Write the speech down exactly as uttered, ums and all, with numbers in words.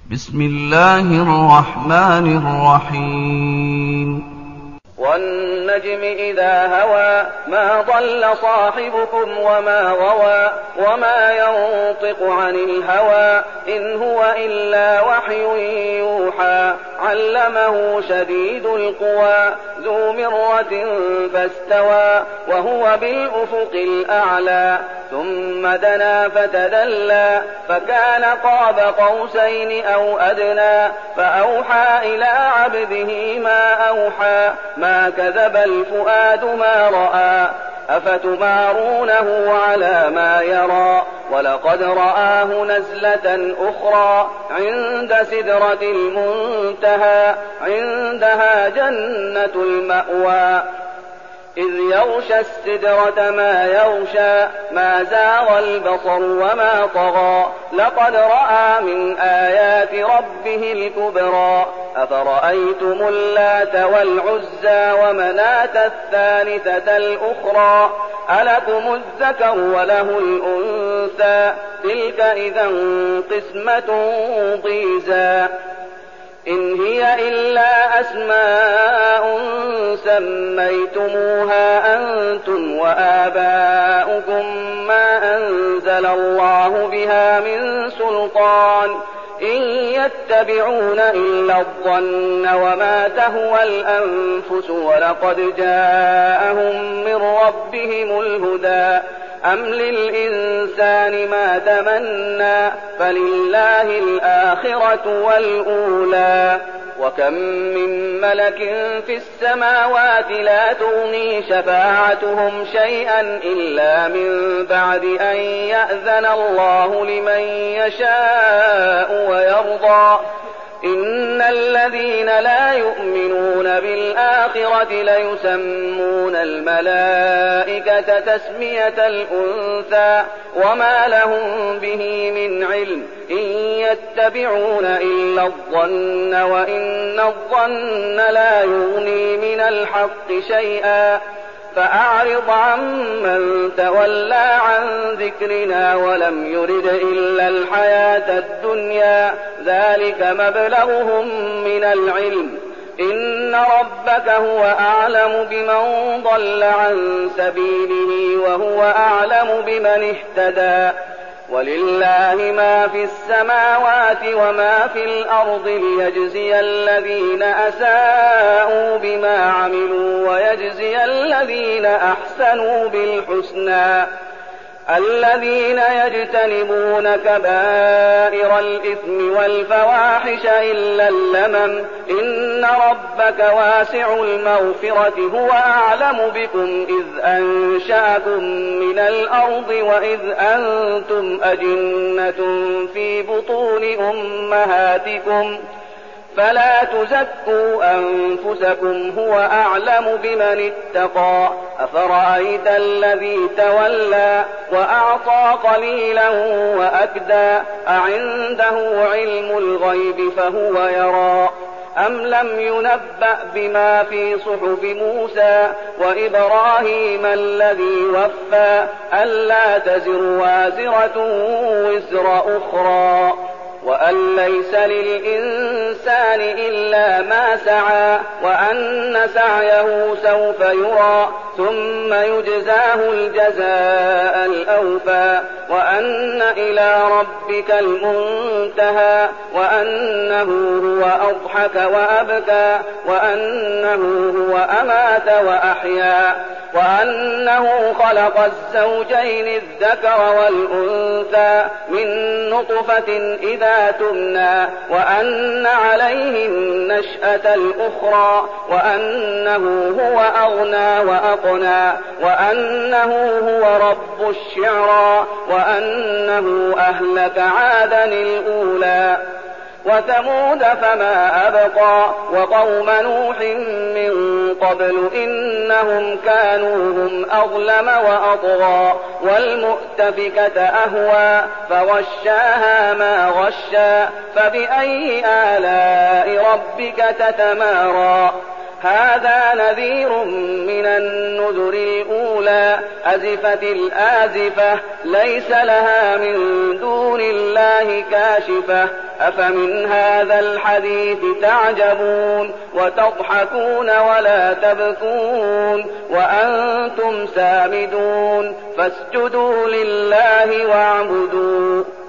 بسم الله الرحمن الرحيم والنجم إذا هوى ما ضل صاحبكم وما غوى وما ينطق عن الهوى إن هو إلا وحي يوحى علمه شديد القوى ذو مرة فاستوى وهو بالأفق الأعلى ثم دنا فتدلى فكان قاب قوسين أو أدنى فأوحى إلى عبده ما أوحى ما كذب الفؤاد ما رأى أفتمارونه على ما يرى ولقد رآه نزلة أخرى عند سدرة المنتهى عندها جنة المأوى إذ يغشى السدرة ما يغشى ما زاغ البصر وما طغى لقد رأى من آيات ربه الكبرى أفرأيتم اللات والعزى ومناة الثالثة الأخرى ألكم الذكر وله الأنثى تلك إذا قسمة ضيزى إن هي إلا أسماء سميتموها أنتم وآباؤكم ما أنزل الله بها من سلطان إن يتبعون إلا الظن وما تهوى الأنفس ولقد جاءهم من ربهم الهدى أم للإنسان ما تمنى فلله الآخرة والأولى وكم من ملك في السماوات لا تغني شفاعتهم شيئا إلا من بعد أن يأذن الله لمن يشاء ويرضى إن الذين لا يؤمنون بالآخرة ليسمون الملائكة تسمية الأنثى وما لهم به من علم إن يتبعون إلا الظن وإن الظن لا يغني من الحق شيئا فأعرض عمن تولى عن ذكرنا ولم يرد إلا الحياة الدنيا ذلك مبلغهم من العلم إن ربك هو أعلم بمن ضل عن سبيله وهو أعلم بمن اهتدى ولله ما في السماوات وما في الأرض ليجزي الذين أساءوا بما عملوا ويجزي الذين أحسنوا بالحسنى الذين يجتنبون كبائر الإثم والفواحش إلا اللمم إن ربك واسع المغفرة هو أعلم بكم إذ أنشأكم من الأرض وإذ أنتم أجنة في بطون أمهاتكم فلا تزكوا أنفسكم هو أعلم بمن اتقى أفرأيت الذي تولى وأعطى قليلا وأكدى أعنده علم الغيب فهو يرى أم لم ينبأ بما في صحف موسى وإبراهيم الذي وفى ألا تزر وازرة وزر أخرى وأن ليس للإنسان إلا ما سعى وأن سعيه سوف يرى ثم يجزاه الجزاء الأوفى وأن إلى ربك المنتهى وأنه هو أضحك وأبكى وأنه هو أمات وأحيا وأنه خلق الزوجين الذكر والأنثى من نطفة إذا تمنى وأن عليه النشأة الأخرى وأنه هو أغنى وأقنى وأنه هو رب الشعرى وأنه أهلك عادا الأولى وثمود فما أبقى وقوم نوح من قبل إنهم كانوا هم أظلم وأطغى والمؤتفكة أهوى فغشاها ما غشى فبأي آلاء ربك تتمارى هذا نذير من النذر الأولى أزفت الآزفة ليس لها من دون الله كاشفة أفمن هذا الحديث تعجبون وتضحكون ولا تبكون وأنتم سامدون فاسجدوا لله واعبدوا